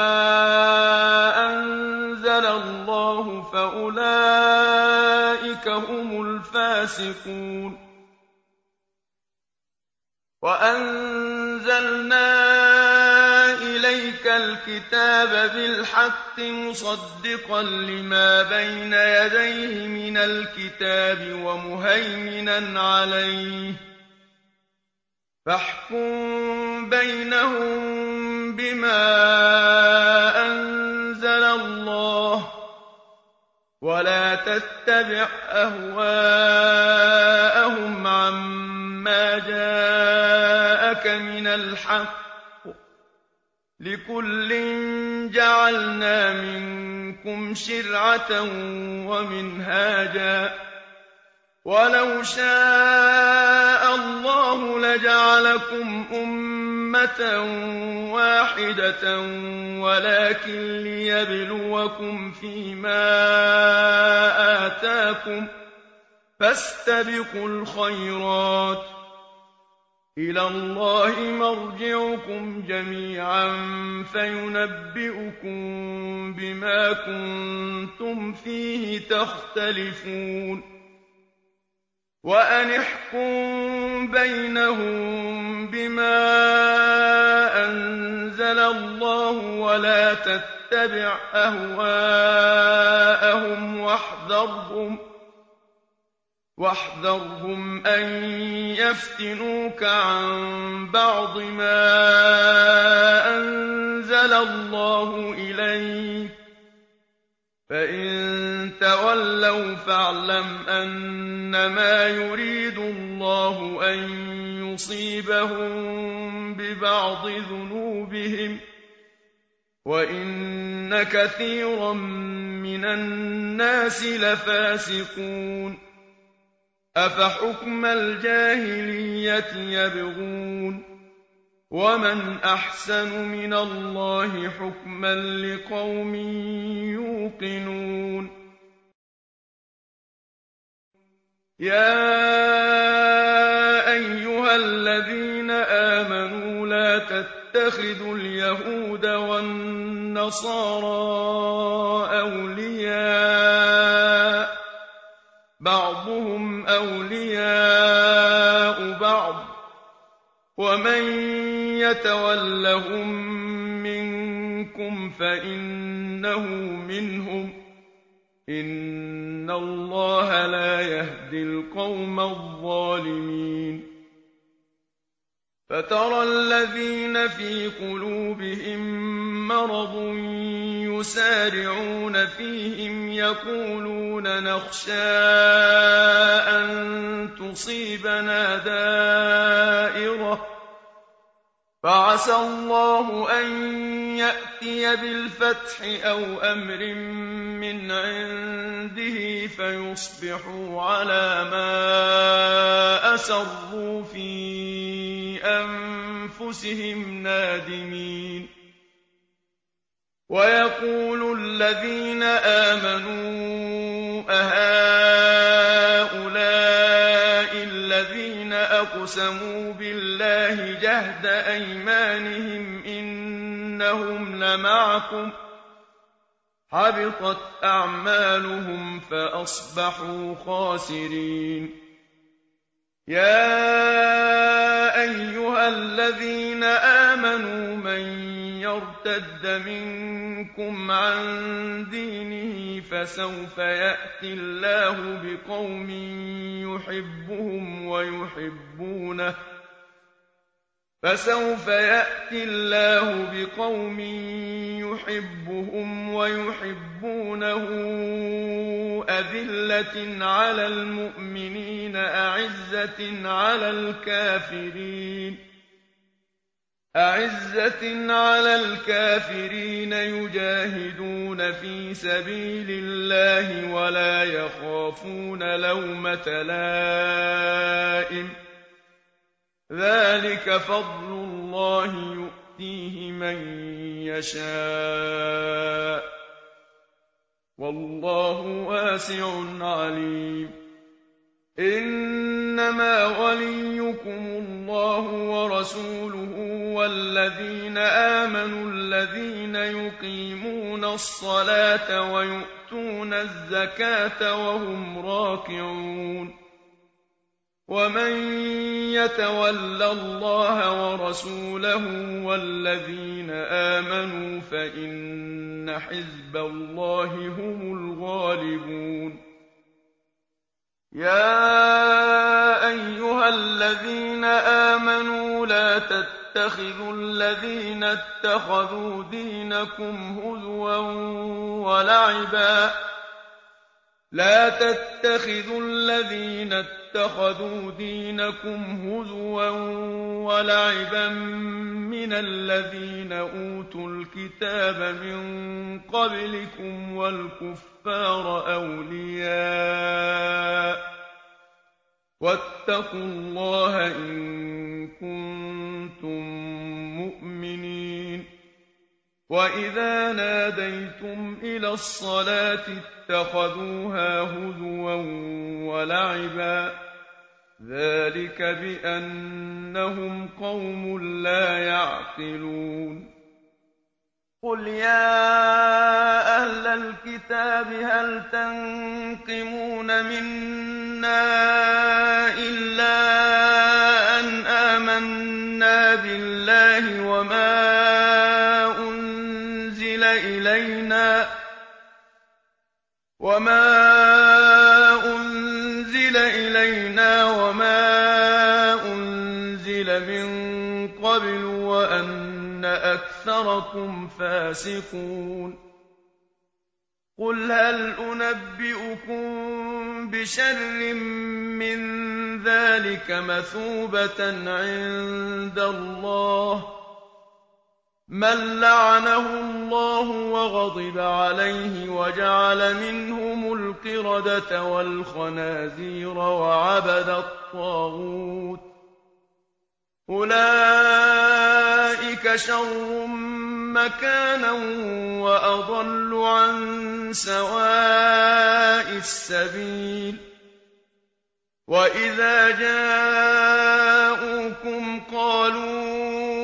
أنزل الله فأولئك هم الفاسقون وأنزلنا إليك الكتاب بالحق مصدقا لما بين يديه من الكتاب ومهيمنا عليه فاحكم بينهم بما أنزل الله ولا تتبع أهواءهم عما جاءك من الحق لكل جعلنا منكم شرعة ومنهاجا وَلَوْ شَاءَ اللَّهُ لَجَعَلَكُمْ أُمَّةً وَاحِدَةً وَلَٰكِن لِّيَبْلُوَكُمْ فِي مَا آتَاكُمْ ۖ فَاسْتَبِقُوا الْخَيْرَاتِ ۚ إِلَى اللَّهِ مَرْجِعُكُمْ جَمِيعًا فَيُنَبِّئُكُم بِمَا كُنتُمْ فِيهِ تَخْتَلِفُونَ وَأَنِ احْكُم بَيْنَهُم بِمَا أَنزَلَ اللَّهُ وَلَا تَتَّبِعْ أَهْوَاءَهُمْ وَاحْذَرْهُمْ أَن يَفْتِنُوكَ عَن بَعْضِ مَا أَنزَلَ اللَّهُ إِلَيْكَ ۖ فَإِن تَوَلَّوْا فَاعْلَمْ أَنَّمَا يُرِيدُ اللَّهُ أَن يُصِيبَهُم بِبَعْضِ ذُنُوبِهِمْ ۗ وَإِنَّ كَثِيرًا مِّنَ النَّاسِ لَفَاسِقُونَ أَفَحُكْمَ الْجَاهِلِيَّةِ يَبْغُونَ وَمَنْ أَحْسَنُ مِنَ اللَّهِ حُكْمًا لِّقَوْمٍ يُوقِنُونَ يَا أَيُّهَا الَّذِينَ آمَنُوا لَا تَتَّخِذُوا الْيَهُودَ وَالنَّصَارَىٰ أَوْلِيَاءَ ۘ بَعْضُهُمْ أَوْلِيَاءُ بَعْضٍ ۚ وَمَن يَتَوَلَّهُم مِّنكُمْ فَإِنَّهُ مِنْهُمْ ۗ إِنَّ اللَّهَ لَا يَهْدِي الْقَوْمَ الظَّالِمِينَ فَتَرَى الَّذِينَ فِي قُلُوبِهِم مَّرَضٌ يُسَارِعُونَ فِيهِمْ يَقُولُونَ نَخْشَىٰ أَن تُصِيبَنَا دَائِرَةٌ ۚ فَعَسَى اللَّهُ أَن يَأْتِيَ بِالْفَتْحِ أَوْ أَمْرٍ مِّنْ عِندِهِ فَيُصْبِحُوا عَلَىٰ مَا أَسَرُّوا فِي أَنفُسِهِمْ نَادِمِينَ وَيَقُولُ الَّذِينَ آمَنُوا أَهَٰؤُلَاءِ الَّذِينَ أَقْسَمُوا بِاللَّهِ جَهْدَ أَيْمَانِهِمْ إِنَّهُمْ لَمَعَكُمْ ۚ حَبِطَتْ أَعْمَالُهُمْ فَأَصْبَحُوا خَاسِرِينَ يَا أَيُّهَا الَّذِينَ آمَنُوا مَن يَرْتَدَّ مِنكُمْ عَن دِينِهِ فَسَوْفَ يَأْتِي اللَّهُ بِقَوْمٍ يُحِبُّهُمْ وَيُحِبُّونَهُ أَذِلَّةٍ عَلَى الْمُؤْمِنِينَ أَعِزَّةٍ عَلَى الْكَافِرِينَ يُجَاهِدُونَ فِي سَبِيلِ اللَّهِ وَلَا يَخَافُونَ لَوْمَةَ لَائِمٍ ۚ ذَٰلِكَ فَضْلُ اللَّهِ يُؤْتِيهِ مَن يَشَاءُ ۚ وَاللَّهُ وَاسِعٌ عَلِيمٌ إِنَّمَا وَلِيُّكُمُ اللَّهُ وَرَسُولُهُ وَالَّذِينَ آمَنُوا الَّذِينَ يُقِيمُونَ الصَّلَاةَ وَيُؤْتُونَ الزَّكَاةَ وَهُمْ رَاكِعُونَ وَمَن يَتَوَلَّ اللَّهَ وَرَسُولَهُ وَالَّذِينَ آمَنُوا فَإِنَّ حِزْبَ اللَّهِ هُمُ الْغَالِبُونَ يَا أَيُّهَا الَّذِينَ آمَنُوا لَا تَتَّخِذُوا الَّذِينَ اتَّخَذُوا دِينَكُمْ هُزُوًا وَلَعِبًا مِّنَ الَّذِينَ أُوتُوا الْكِتَابَ مِن قَبْلِكُمْ وَالْكُفَّارَ أَوْلِيَاءَ ۚ واتقوا الله إن كنتم مؤمنين. وإذا ناديتم إلى الصلاة اتخذوها هزوا ولعبا ذلك بأنهم قوم لا يعقلون. قل يا أهل الكتاب هل تنقمون منا إلا أن آمنا بالله وما أنزل إلينا وما أنزل من قبل وأن أكثركم فاسقون. قل هل أنبئكم بشر من ذلك مثوبة عند الله من لعنه الله وغضب عليه وجعل منهم القردة والخنازير وعبد الطاغوت أولئك شر مكانا وأضل عن سواء السبيل. وإذا جاءوكم قالوا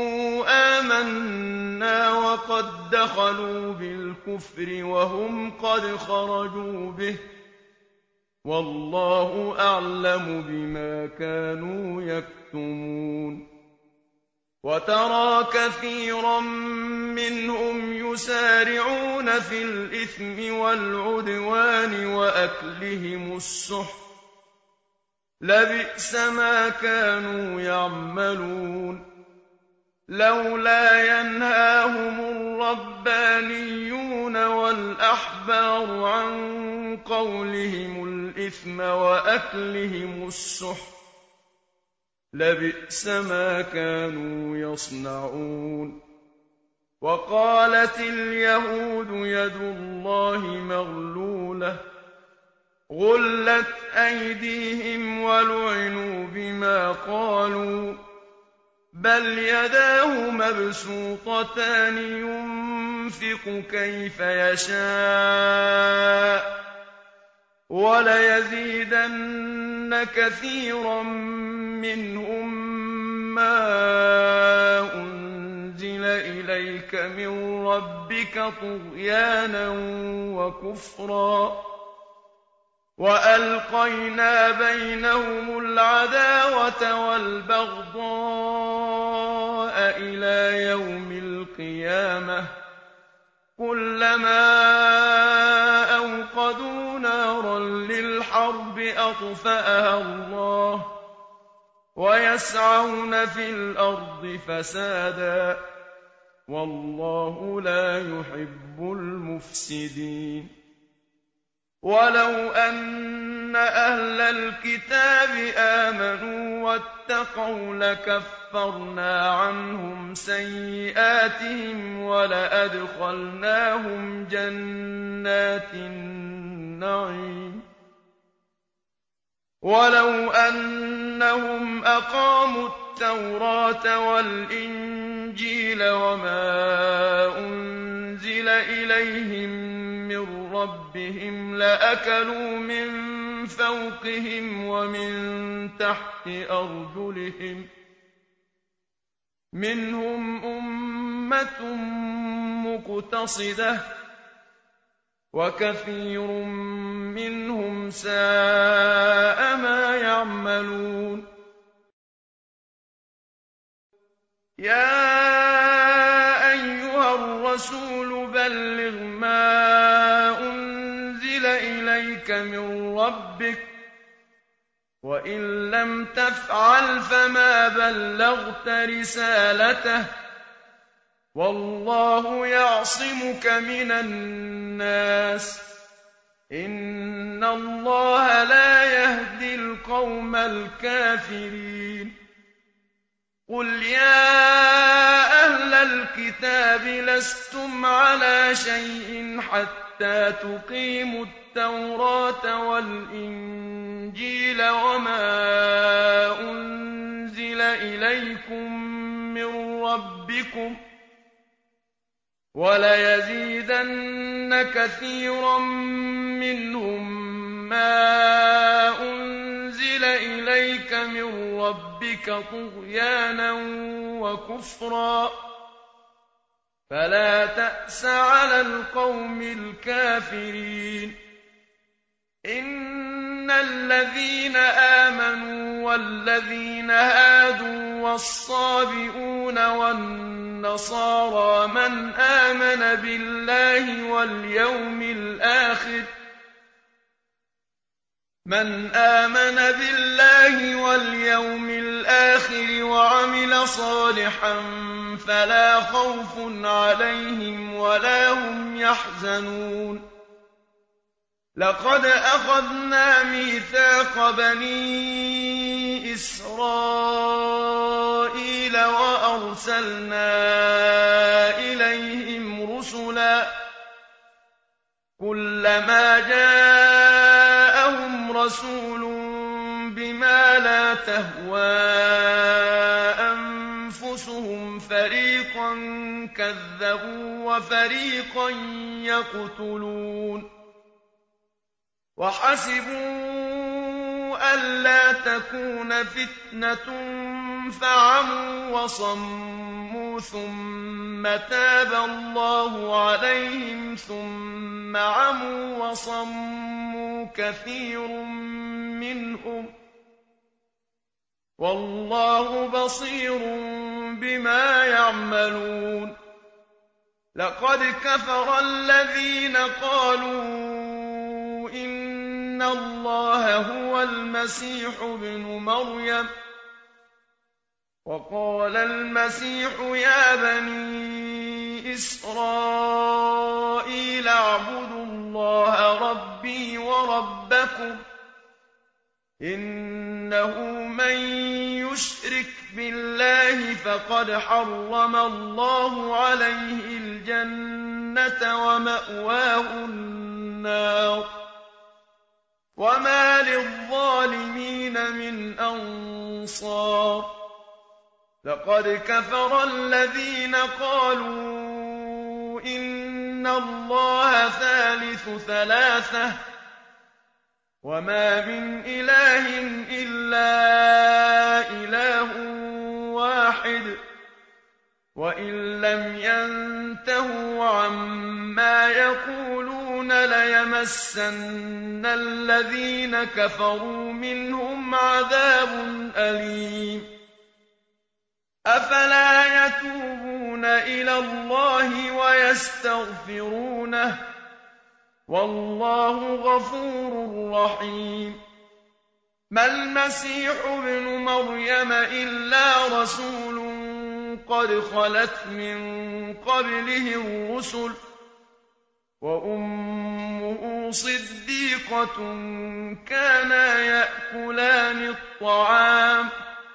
آمنا وقد دخلوا بالكفر وهم قد خرجوا به والله أعلم بما كانوا يكتمون. وترى كثيرا منهم يسارعون في الإثم والعدوان وأكلهم السحت لبئس ما كانوا يعملون. لولا ينهاهم الربانيون والأحبار عن قولهم الإثم وأكلهم السحت لبئس ما كانوا يصنعون. وقالت اليهود يد الله مغلولة غلت أيديهم ولعنوا بما قالوا بل يداه مبسوطتان ينفق كيف يشاء وليزيدن كثيرا منهم ما أنزل إليك من ربك طغيانا وكفرا وألقينا بينهم العداوة والبغضاء إلى يوم القيامة كلما أوقدوا نارا للحرب أطفأها الله ويسعون في الأرض فسادا والله لا يحب المفسدين. ولو أن أهل الكتاب آمنوا واتقوا لكفرنا عنهم سيئاتهم ولأدخلناهم جنات النعيم. ولو أنهم أقاموا التوراة والإنجيل وما أنزل إليهم من ربهم لأكلوا من فوقهم ومن تحت أرجلهم منهم أمة مقتصدة وكثير منهم ساء ما يعملون. يا أيها الرسول بلغ ما أنزل إليك من ربك وإن لم تفعل فما بلغت رسالته والله يعصمك من الناس إن الله لا يهدي القوم الكافرين. قل يا أهل الكتاب لستم على شيء حتى تقيموا التوراة والإنجيل الْإِنجِيلَ وَمَا أُنزِلَ إِلَيْكُم مِّن رَّبِّكُمْ ۗ وَلَيَزِيدَنَّ كَثِيرًا مِّنْهُم مَّا أُنزِلَ إِلَيْكَ مِن رَّبِّكَ طُغْيَانًا وَكُفْرًا ۖ فَلَا تَأْسَ عَلَى الْقَوْمِ الْكَافِرِينَ إِنَّ الَّذِينَ آمَنُوا وَالَّذِينَ هَادُوا وَالصَّابِئُونَ وَالنَّصَارَىٰ مَنْ آمَنَ بِاللَّهِ وَالْيَوْمِ الْآخِرِ وَعَمِلَ صَالِحًا فَلَا خَوْفٌ عَلَيْهِمْ وَلَا هُمْ يَحْزَنُونَ لَقَدْ أَخَذْنَا مِيثَاقَ بَنِي إِسْرَائِيلَ وَأَرْسَلْنَا إِلَيْهِمْ رُسُلًا ۖ كُلَّمَا جَاءَهُمْ رَسُولٌ بِمَا لَا تَهْوَىٰ أَنفُسُهُمْ فَرِيقًا كَذَّبُوا وَفَرِيقًا يَقْتُلُونَ وَحَسِبُوا أَلَّا تَكُونَ فِتْنَةٌ فَعَمُوا وَصَمُّوا ثُمَّ تَابَ اللَّهُ عَلَيْهِمْ ثُمَّ عَمُوا وَصَمُّوا كَثِيرٌ مِّنْهُمْ ۚ وَاللَّهُ بَصِيرٌ بِمَا يَعْمَلُونَ لَقَدْ كَفَرَ الَّذِينَ قَالُوا إِنَّ اللَّهَ هُوَ الْمَسِيحُ ابْنُ مَرْيَمَ ۖ وَقَالَ الْمَسِيحُ يَا بَنِي إِسْرَائِيلَ اعْبُدُوا اللَّهَ رَبِّي وَرَبَّكُمْ ۖ إِنَّهُ مَن يُشْرِكْ بِاللَّهِ فَقَدْ حَرَّمَ اللَّهُ عَلَيْهِ الْجَنَّةَ وَمَأْوَاهُ النَّارُ ۖ وَمَا لِلظَّالِمِينَ مِنْ أَنصَارٍ لَقَدْ كَفَرَ الَّذِينَ قَالُوا إِنَّ اللَّهَ ثَالِثُ ثَلَاثَةٍ ۘ وَمَا مِنْ إِلَٰهٍ إِلَّا إِلَٰهٌ وَاحِدٌ ۚ وَإِن لَّمْ يَنتَهُوا عَمَّا يَقُولُونَ لَيَمَسَّنَّ الَّذِينَ كَفَرُوا مِنْهُمْ عَذَابٌ أَلِيمٌ أَفَلَا يَتُوبُونَ إِلَى اللَّهِ وَيَسْتَغْفِرُونَهُ ۚ وَاللَّهُ غَفُورٌ رَّحِيمٌ مَّا الْمَسِيحُ ابْنُ مَرْيَمَ إِلَّا رَسُولٌ قَدْ خَلَتْ مِن قَبْلِهِ الرُّسُلُ ۖ وَأُمُّهُ صِدِّيقَةٌ كَانَا يَأْكُلَانِ الطَّعَامَ ۗ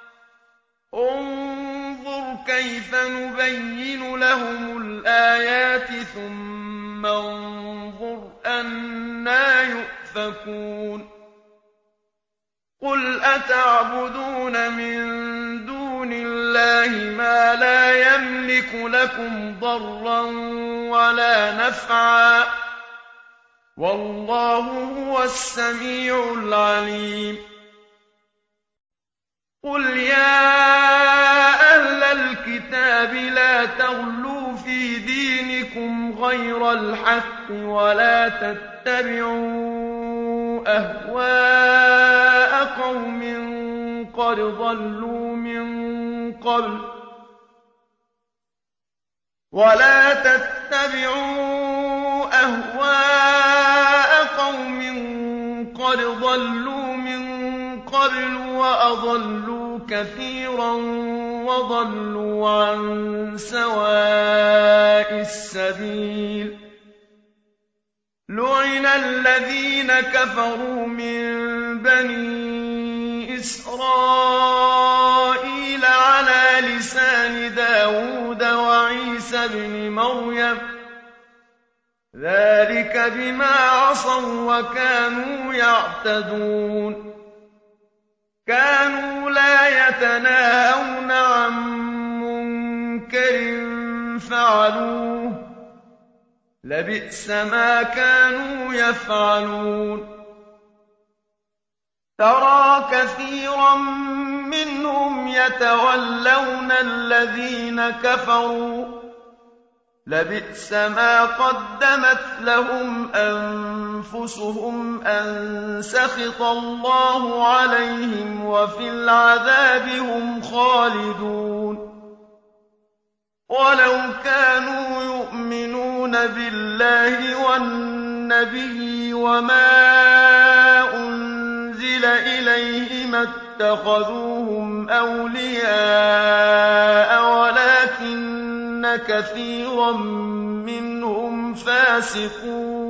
انظُرْ كَيْفَ نُبَيِّنُ لَهُمُ الْآيَاتِ ثُمَّ انظُرْ أَنَّىٰ يُؤْفَكُونَ قُلْ أَتَعْبُدُونَ مِن دُونِ اللَّهِ مَا لَا يَمْلِكُ لَكُمْ ضَرًّا وَلَا نَفْعًا ۚ وَاللَّهُ هُوَ السَّمِيعُ الْعَلِيمُ قُلْ يَا أَهْلَ الْكِتَابِ لَا تَغْلُوا فِي دِينِكُمْ غَيْرَ الْحَقِّ وَلَا تَتَّبِعُوا أَهْوَاءَ قَوْمٍ قَدْ ضَلُّوا مِن قَبْلُ وَأَضَلُّوا كَثِيرًا وَضَلُّوا عَن سَوَاءِ السَّبِيلِ لُعِنَ الَّذِينَ كَفَرُوا مِن بَنِي إِسْرَائِيلَ عَلَىٰ لِسَانِ دَاوُودَ وَعِيسَى ابْنِ مَرْيَمَ ۚ ذَٰلِكَ بِمَا عَصَوا وَّكَانُوا يَعْتَدُونَ كَانُوا لَا يَتَنَاهَوْنَ عَن مُّنكَرٍ فَعَلُوهُ ۚ لَبِئْسَ مَا كَانُوا يَفْعَلُونَ تَرَىٰ كَثِيرًا مِّنْهُمْ يَتَوَلَّوْنَ الَّذِينَ كَفَرُوا ۚ لَبِئْسَ مَا قَدَّمَتْ لَهُمْ أَنفُسُهُمْ أَن سَخِطَ اللَّهُ عَلَيْهِمْ وَفِي الْعَذَابِ هُمْ خَالِدُونَ وَلَوْ كَانُوا يُؤْمِنُونَ بِاللَّهِ وَالنَّبِيِّ وَمَا أُنزِلَ إِلَيْهِ مَا اتَّخَذُوهُمْ أَوْلِيَاءَ وَلَٰكِنَّ كَثِيرًا مِّنْهُمْ فَاسِقُونَ